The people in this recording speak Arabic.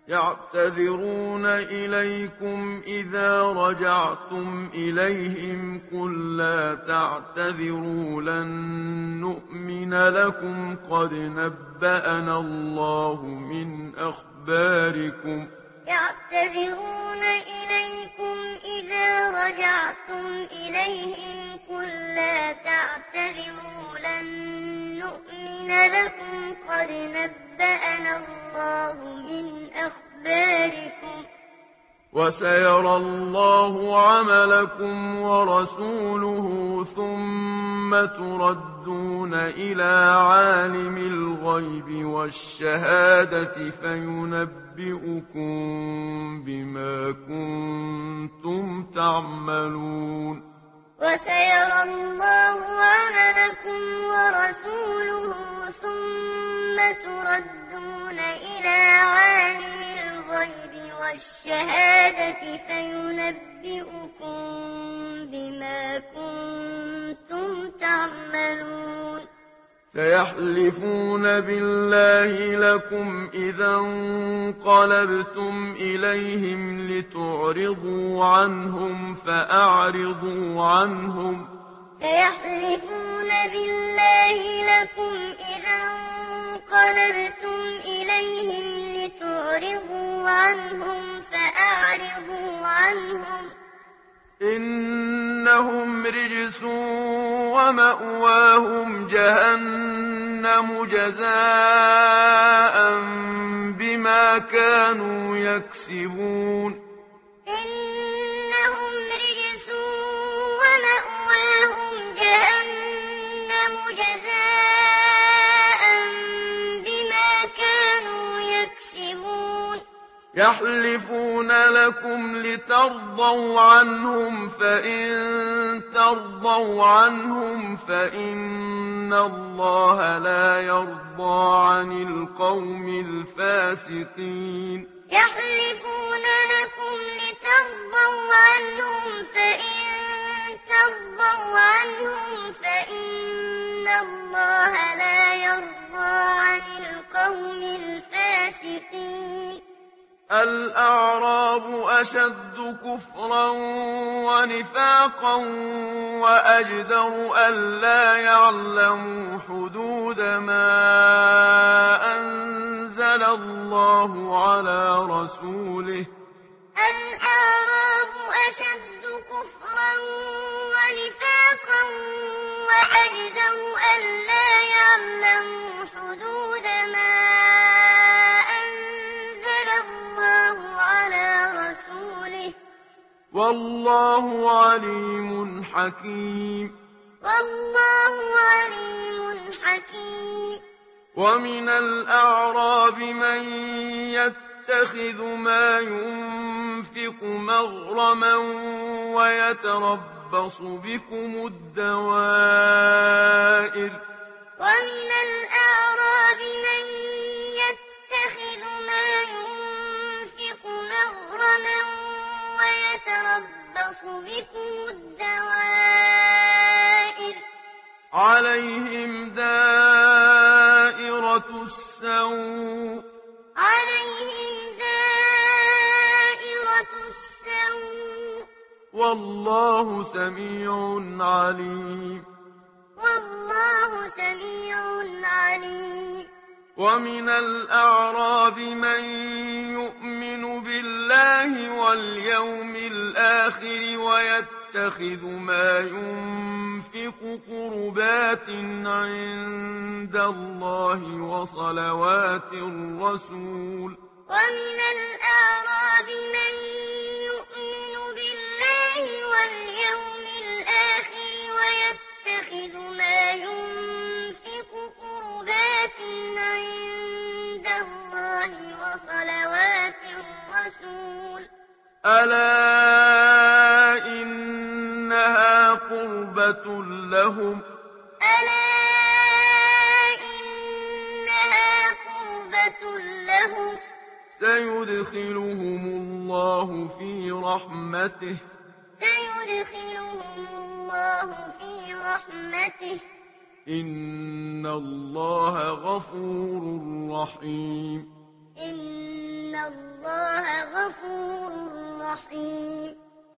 يعتذرون إليكم إذا رجعتم إليهم قل لا تعتذروا لن نؤمن لكم قد نبأنا الله من أخباركم يعتذرون إليكم إذا رجعتم إليهم قل لا تعتذروا لن نؤمن لكم قد نبأنا الله من أخباركم وسيرى الله عملكم ورسوله ثم تردون إلى عالم الغيب والشهادة فينبئكم بما كنتم تعملون وسيرى الله عملكم ورسوله ثم تردون إلى عالم الغيب والشهادة فينبئكم بما كنتم تعملون سيحلفون بالله لكم إذا انقلبتم إليهم لتعرضوا عنهم فأعرضوا عنهم سيحلفون بالله لكم إذا انقلبتم إليهم لتعرضوا عنهم فأعرضوا عنهم إنهم رجس ومأواهم جهنم جزاء بما كانوا يكسبون إنهم رجس ومأواهم جهنم جزاء بما كانوا يكسبون يحلفون لكم لترضوا عنهم فإن ترضوا عنهم فإن الله لا يرضى عن القوم الفاسقين يحلفون لكم لترضوا عنهم فإن ترضوا عنهم فإن الله لا يرضى عن القوم الفاسقين الأعراب أشد كفرا ونفاقا وأجدر ألا يعلموا حدود ما أنزل الله على رسوله الأعراب أشد كفرا ونفاقا وأجدر ألا يعلموا حدود ما والله عليم حكيم والله عليم حكيم ومن الأعراب من يتخذ ما ينفق مغرما ويتربص بكم الدوائر ومن الأعراب من يتخذ ما ينفق مغرما ويتربص بكم الدوائر عليهم دائرة السوء والله سميع عليم والله سميع عليم ومن الأعراب من يؤمن بالله واليوم الآخر ويتخذ ما ينفق قربات عند الله وصلوات الرسول ومن الأعراب من يؤمن بالله واليوم الآخر ويتخذ ما ينفق قربات عند الله وصلوات الرسول ألا إنها قربة لهم ألا إنها قربة لهم سيدخلهم الله في رحمته سيدخلهم الله في رحمته إن الله غفور رحيم إن الله غفور رحيم